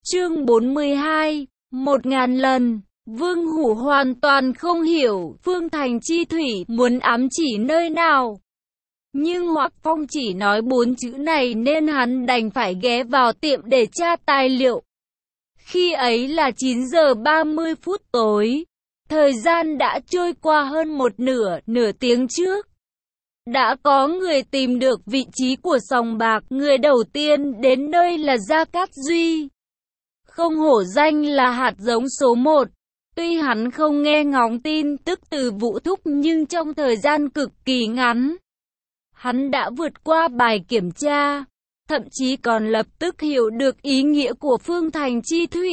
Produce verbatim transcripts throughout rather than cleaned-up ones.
Chương bốn mươi hai, một ngàn lần. Vương Hủ hoàn toàn không hiểu Phương Thành Chi Thủy muốn ám chỉ nơi nào. Nhưng Hoắc Phong chỉ nói bốn chữ này nên hắn đành phải ghé vào tiệm để tra tài liệu. Khi ấy là chín giờ ba mươi phút tối. Thời gian đã trôi qua hơn một nửa, nửa tiếng trước. Đã có người tìm được vị trí của sòng bạc. Người đầu tiên đến nơi là Gia Cát Duy. Không hổ danh là hạt giống số một. Tuy hắn không nghe ngóng tin tức từ Vũ Thúc nhưng trong thời gian cực kỳ ngắn, hắn đã vượt qua bài kiểm tra, thậm chí còn lập tức hiểu được ý nghĩa của Phương Thành Chi Thủy.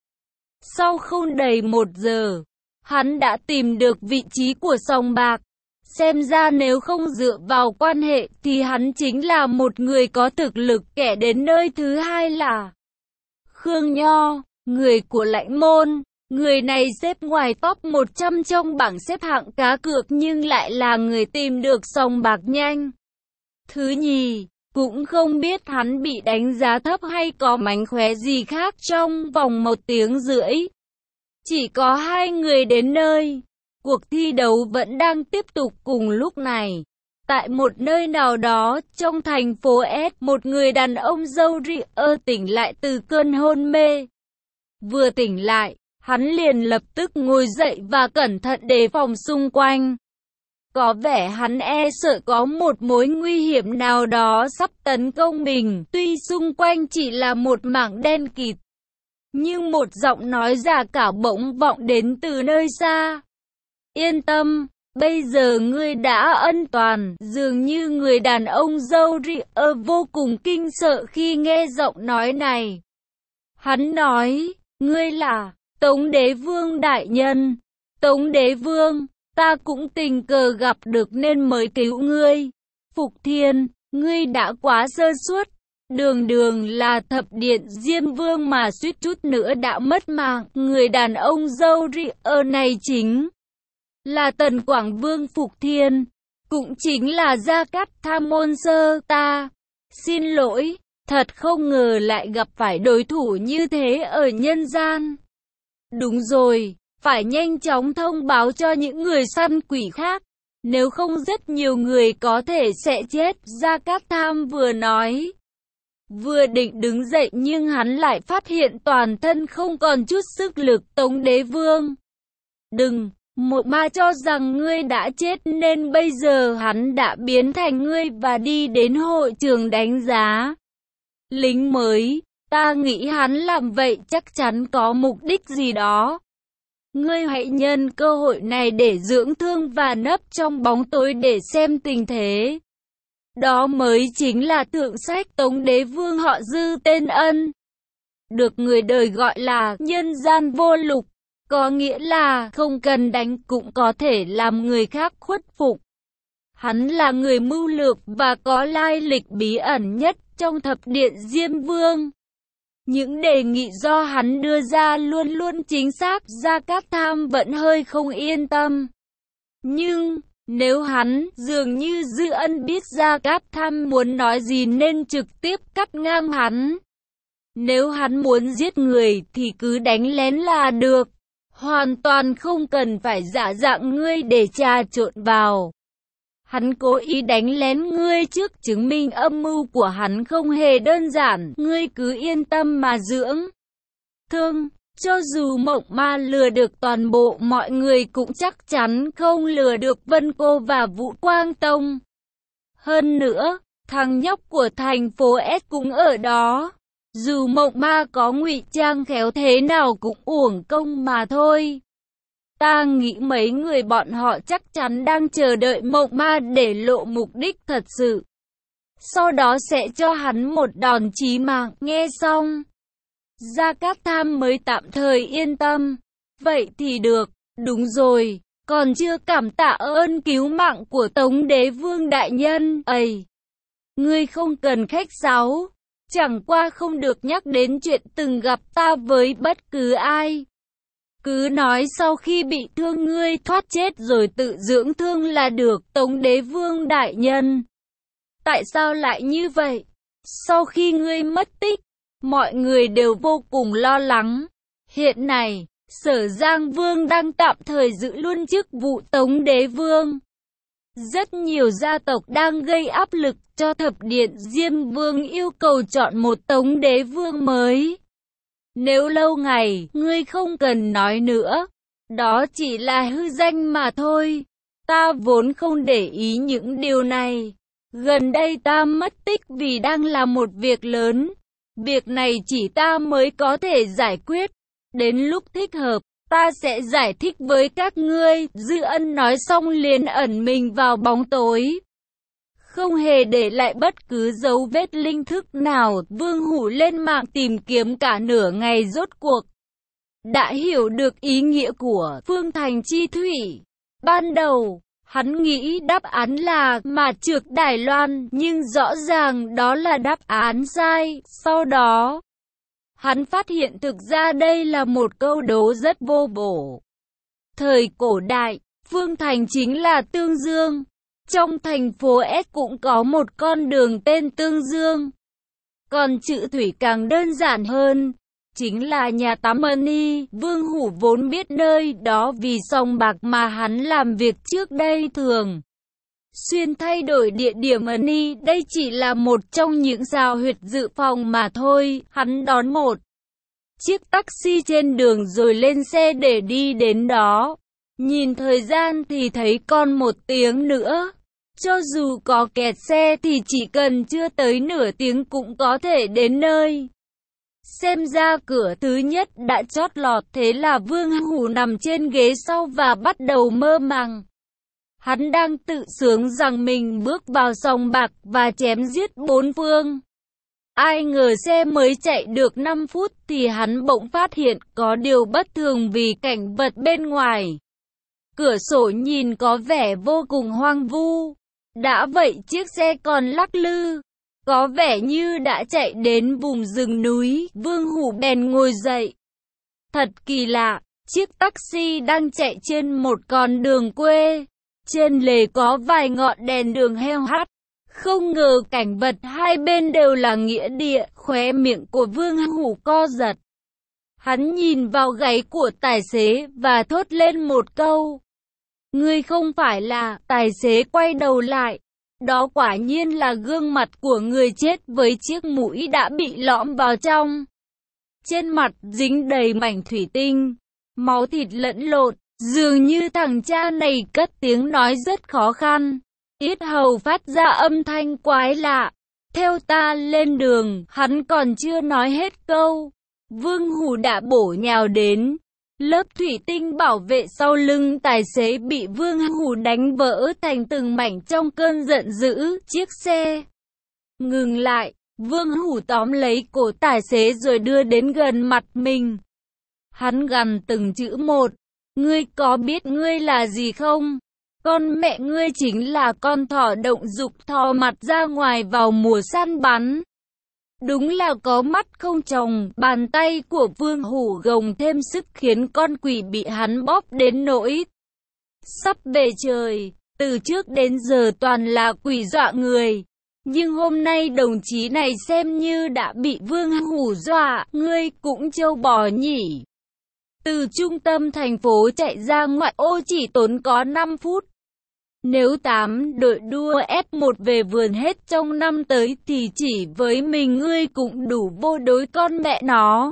Sau không đầy một giờ, hắn đã tìm được vị trí của sòng bạc. Xem ra nếu không dựa vào quan hệ thì hắn chính là một người có thực lực. Kẻ đến nơi thứ hai là Khương Nho, người của Lãnh Môn. Người này xếp ngoài top một trăm trong bảng xếp hạng cá cược nhưng lại là người tìm được sòng bạc nhanh. Thứ nhì, cũng không biết hắn bị đánh giá thấp hay có mánh khóe gì khác trong vòng một tiếng rưỡi. Chỉ có hai người đến nơi. Cuộc thi đấu vẫn đang tiếp tục cùng lúc này. Tại một nơi nào đó trong thành phố S, một người đàn ông râu ria tỉnh lại từ cơn hôn mê. Vừa tỉnh lại, hắn liền lập tức ngồi dậy và cẩn thận đề phòng xung quanh. Có vẻ hắn e sợ có một mối nguy hiểm nào đó sắp tấn công mình. Tuy xung quanh chỉ là một mảng đen kịt, nhưng một giọng nói già cảo bỗng vọng đến từ nơi xa. Yên tâm, bây giờ ngươi đã an toàn. Dường như người đàn ông râu ria vô cùng kinh sợ khi nghe giọng nói này. Hắn nói, ngươi là Tống Đế Vương đại nhân. Tống Đế Vương, ta cũng tình cờ gặp được nên mới cứu ngươi. Phục Thiên, ngươi đã quá sơ suất. Đường đường là thập điện Diêm Vương mà suýt chút nữa đã mất mạng. Người đàn ông râu ria này chính là Tần Quảng Vương Phục Thiên, cũng chính là Gia Cát Tham môn sơ. Ta xin lỗi, thật không ngờ lại gặp phải đối thủ như thế ở nhân gian. Đúng rồi, phải nhanh chóng thông báo cho những người săn quỷ khác, nếu không rất nhiều người có thể sẽ chết. Gia Cát Tham vừa nói, vừa định đứng dậy nhưng hắn lại phát hiện toàn thân không còn chút sức lực. Tống Đế Vương, đừng! Một ma cho rằng ngươi đã chết nên bây giờ hắn đã biến thành ngươi và đi đến hội trường đánh giá lính mới. Ta nghĩ hắn làm vậy chắc chắn có mục đích gì đó. Ngươi hãy nhân cơ hội này để dưỡng thương và nấp trong bóng tối để xem tình thế. Đó mới chính là thượng sách. Tống Đế Vương họ Dư tên Ân, được người đời gọi là nhân gian vô lục. Có nghĩa là không cần đánh cũng có thể làm người khác khuất phục. Hắn là người mưu lược và có lai lịch bí ẩn nhất trong thập điện Diêm Vương. Những đề nghị do hắn đưa ra luôn luôn chính xác. Gia Cát Tham vẫn hơi không yên tâm. Nhưng nếu hắn, dường như Dư Ân biết Gia Cát Tham muốn nói gì nên trực tiếp cắt ngang hắn. Nếu hắn muốn giết người thì cứ đánh lén là được. Hoàn toàn không cần phải giả dạng ngươi để trà trộn vào. Hắn cố ý đánh lén ngươi trước chứng minh âm mưu của hắn không hề đơn giản. Ngươi cứ yên tâm mà dưỡng thương. Cho dù mộng ma lừa được toàn bộ mọi người cũng chắc chắn không lừa được Vân Cô và Vũ Quang Tông. Hơn nữa, thằng nhóc của thành phố S cũng ở đó. Dù mộng ma có ngụy trang khéo thế nào cũng uổng công mà thôi. Ta nghĩ mấy người bọn họ chắc chắn đang chờ đợi mộng ma để lộ mục đích thật sự. Sau đó sẽ cho hắn một đòn chí mạng. Nghe xong, Gia Cát Tham mới tạm thời yên tâm. Vậy thì được, đúng rồi, còn chưa cảm tạ ơn cứu mạng của Tống Đế Vương đại nhân. Ây, ngươi không cần khách sáo. Chẳng qua không được nhắc đến chuyện từng gặp ta với bất cứ ai. Cứ nói sau khi bị thương ngươi thoát chết rồi tự dưỡng thương là được. Tống Đế Vương đại nhân, tại sao lại như vậy? Sau khi ngươi mất tích, mọi người đều vô cùng lo lắng. Hiện nay, Sở Giang Vương đang tạm thời giữ luôn chức vụ Tống Đế Vương. Rất nhiều gia tộc đang gây áp lực cho Thập Điện Diêm Vương yêu cầu chọn một Tống Đế Vương mới. Nếu lâu ngày, ngươi không cần nói nữa. Đó chỉ là hư danh mà thôi. Ta vốn không để ý những điều này. Gần đây ta mất tích vì đang làm một việc lớn. Việc này chỉ ta mới có thể giải quyết. Đến lúc thích hợp, ta sẽ giải thích với các ngươi. Dư Ân nói xong liền ẩn mình vào bóng tối, không hề để lại bất cứ dấu vết linh thức nào. Vương Hủ lên mạng tìm kiếm cả nửa ngày, rốt cuộc đã hiểu được ý nghĩa của Phương Thành Chi Thủy. Ban đầu, hắn nghĩ đáp án là Mã Trược Đài Loan, nhưng rõ ràng đó là đáp án sai. Sau đó, hắn phát hiện thực ra đây là một câu đố rất vô bổ. Thời cổ đại, Phương Thành chính là Tương Dương. Trong thành phố S cũng có một con đường tên Tương Dương. Còn chữ Thủy càng đơn giản hơn, chính là nhà tắm Mani. Vương Hủ vốn biết nơi đó vì sòng bạc mà hắn làm việc trước đây thường xuyên thay đổi địa điểm Mani. Đây chỉ là một trong những sao huyệt dự phòng mà thôi. Hắn đón một chiếc taxi trên đường rồi lên xe để đi đến đó. Nhìn thời gian thì thấy còn một tiếng nữa. Cho dù có kẹt xe thì chỉ cần chưa tới nửa tiếng cũng có thể đến nơi. Xem ra cửa thứ nhất đã chót lọt, thế là Vương Hủ nằm trên ghế sau và bắt đầu mơ màng. Hắn đang tự sướng rằng mình bước vào sòng bạc và chém giết bốn phương. Ai ngờ xe mới chạy được năm phút thì hắn bỗng phát hiện có điều bất thường vì cảnh vật bên ngoài cửa sổ nhìn có vẻ vô cùng hoang vu. Đã vậy chiếc xe còn lắc lư, có vẻ như đã chạy đến vùng rừng núi. Vương Hủ bèn ngồi dậy. Thật kỳ lạ, chiếc taxi đang chạy trên một con đường quê. Trên lề có vài ngọn đèn đường heo hắt. Không ngờ cảnh vật hai bên đều là nghĩa địa. Khóe miệng của Vương Hủ co giật. Hắn nhìn vào gáy của tài xế và thốt lên một câu. Ngươi không phải là... Tài xế quay đầu lại. Đó quả nhiên là gương mặt của người chết với chiếc mũi đã bị lõm vào trong. Trên mặt dính đầy mảnh thủy tinh, máu thịt lẫn lộn. Dường như thằng cha này cất tiếng nói rất khó khăn. Yết hầu phát ra âm thanh quái lạ. Theo ta lên đường. Hắn còn chưa nói hết câu, Vương Hủ đã bổ nhào đến. Lớp thủy tinh bảo vệ sau lưng tài xế bị Vương Hủ đánh vỡ thành từng mảnh trong cơn giận dữ. Chiếc xe ngừng lại. Vương Hủ tóm lấy cổ tài xế rồi đưa đến gần mặt mình. Hắn gằn từng chữ một. Ngươi có biết ngươi là gì không? Con mẹ ngươi chính là con thỏ động dục thò mặt ra ngoài vào mùa săn bắn. Đúng là có mắt không tròng. Bàn tay của Vương Hủ gồng thêm sức khiến con quỷ bị hắn bóp đến nỗi sắp bể trời. Từ trước đến giờ toàn là quỷ dọa người, nhưng hôm nay đồng chí này xem như đã bị Vương Hủ dọa. Ngươi cũng trâu bò nhỉ. Từ trung tâm thành phố chạy ra ngoại ô chỉ tốn có năm phút. Nếu tám đội đua ép một về vườn hết trong năm tới thì chỉ với mình ngươi cũng đủ vô đối con mẹ nó.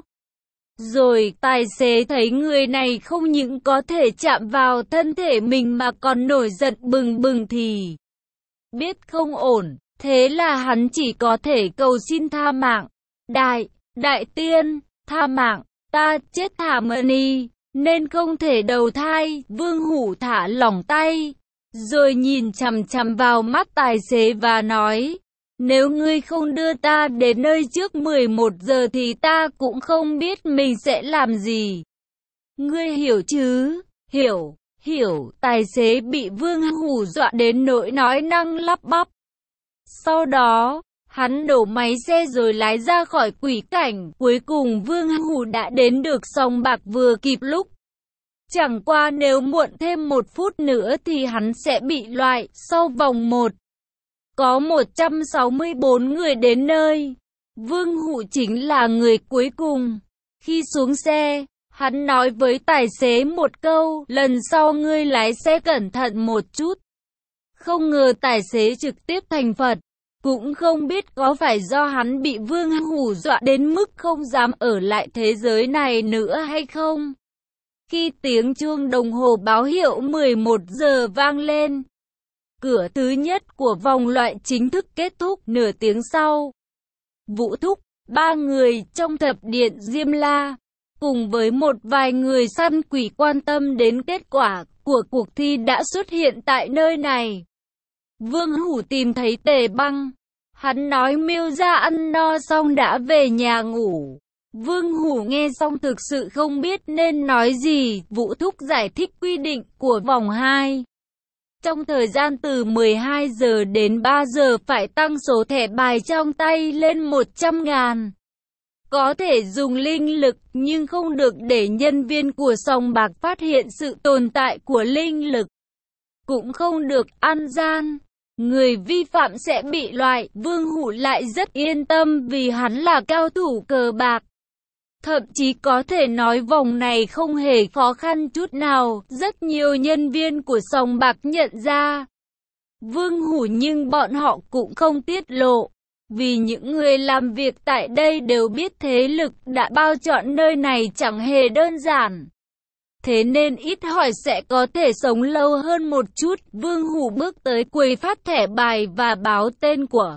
Rồi tài xế thấy người này không những có thể chạm vào thân thể mình mà còn nổi giận bừng bừng thì biết không ổn. Thế là hắn chỉ có thể cầu xin tha mạng. Đại, đại tiên, tha mạng, ta chết thả Mani, nên không thể đầu thai. Vương Hủ thả lỏng tay, rồi nhìn chằm chằm vào mắt tài xế và nói, nếu ngươi không đưa ta đến nơi trước mười một giờ thì ta cũng không biết mình sẽ làm gì. Ngươi hiểu chứ? Hiểu, hiểu. Tài xế bị Vương Hủ dọa đến nỗi nói năng lắp bắp. Sau đó, hắn đổ máy xe rồi lái ra khỏi quỷ cảnh. Cuối cùng Vương Hủ đã đến được sòng bạc vừa kịp lúc. Chẳng qua nếu muộn thêm một phút nữa thì hắn sẽ bị loại. Sau vòng một, có một trăm sáu mươi bốn người đến nơi. Vương Hủ chính là người cuối cùng. Khi xuống xe, hắn nói với tài xế một câu, lần sau ngươi lái xe cẩn thận một chút. Không ngờ tài xế trực tiếp thành Phật. Cũng không biết có phải do hắn bị Vương Hủ dọa đến mức không dám ở lại thế giới này nữa hay không. Khi tiếng chuông đồng hồ báo hiệu mười một giờ vang lên, cửa thứ nhất của vòng loại chính thức kết thúc. Nửa tiếng sau, Vũ Thúc, ba người trong thập điện Diêm La, cùng với một vài người săn quỷ quan tâm đến kết quả của cuộc thi đã xuất hiện tại nơi này. Vương Hủ tìm thấy Tề Băng. Hắn nói Miêu gia ăn no xong đã về nhà ngủ. Vương Hủ nghe xong thực sự không biết nên nói gì. Vũ Thúc giải thích quy định của vòng hai. Trong thời gian từ mười hai giờ đến ba giờ phải tăng số thẻ bài trong tay lên một trăm ngàn. Có thể dùng linh lực nhưng không được để nhân viên của sòng bạc phát hiện sự tồn tại của linh lực. Cũng không được ăn gian. Người vi phạm sẽ bị loại. Vương Hủ lại rất yên tâm vì hắn là cao thủ cờ bạc. Thậm chí có thể nói vòng này không hề khó khăn chút nào. Rất nhiều nhân viên của sòng bạc nhận ra Vương Hủ nhưng bọn họ cũng không tiết lộ. Vì những người làm việc tại đây đều biết thế lực đã bao chọn nơi này chẳng hề đơn giản. Thế nên ít hỏi sẽ có thể sống lâu hơn một chút. Vương Hủ bước tới quầy phát thẻ bài và báo tên của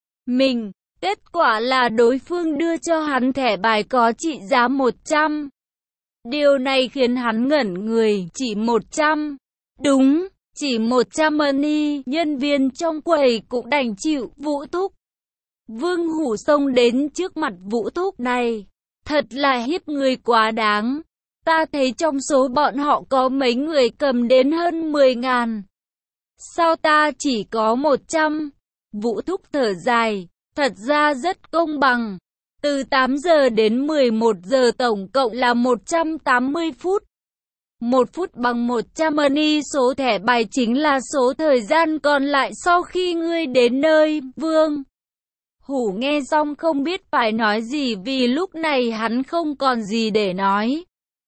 mình. Kết quả là đối phương đưa cho hắn thẻ bài có trị giá một trăm. Điều này khiến hắn ngẩn người. Chỉ một trăm. Đúng, chỉ một trăm money. Nhân viên trong quầy cũng đành chịu. Vũ Thúc. Vương Hủ xông đến trước mặt Vũ Thúc này. Thật là hiếp người quá đáng. Ta thấy trong số bọn họ có mấy người cầm đến hơn mười ngàn. Sao ta chỉ có một trăm? Vũ Thúc thở dài. Thật ra rất công bằng. Từ tám giờ đến mười một giờ tổng cộng là một trăm tám mươi phút. Một phút bằng một trăm money. Số thẻ bài chính là số thời gian còn lại sau khi ngươi đến nơi. Vương Hủ nghe xong không biết phải nói gì vì lúc này hắn không còn gì để nói.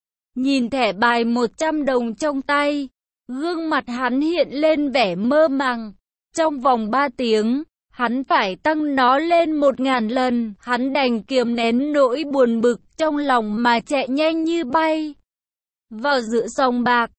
Nhìn thẻ bài một trăm đồng trong tay, gương mặt hắn hiện lên vẻ mơ màng. Trong vòng ba tiếng, hắn phải tăng nó lên một ngàn lần. Hắn đành kiềm nén nỗi buồn bực trong lòng mà chạy nhanh như bay vào giữa sòng bạc.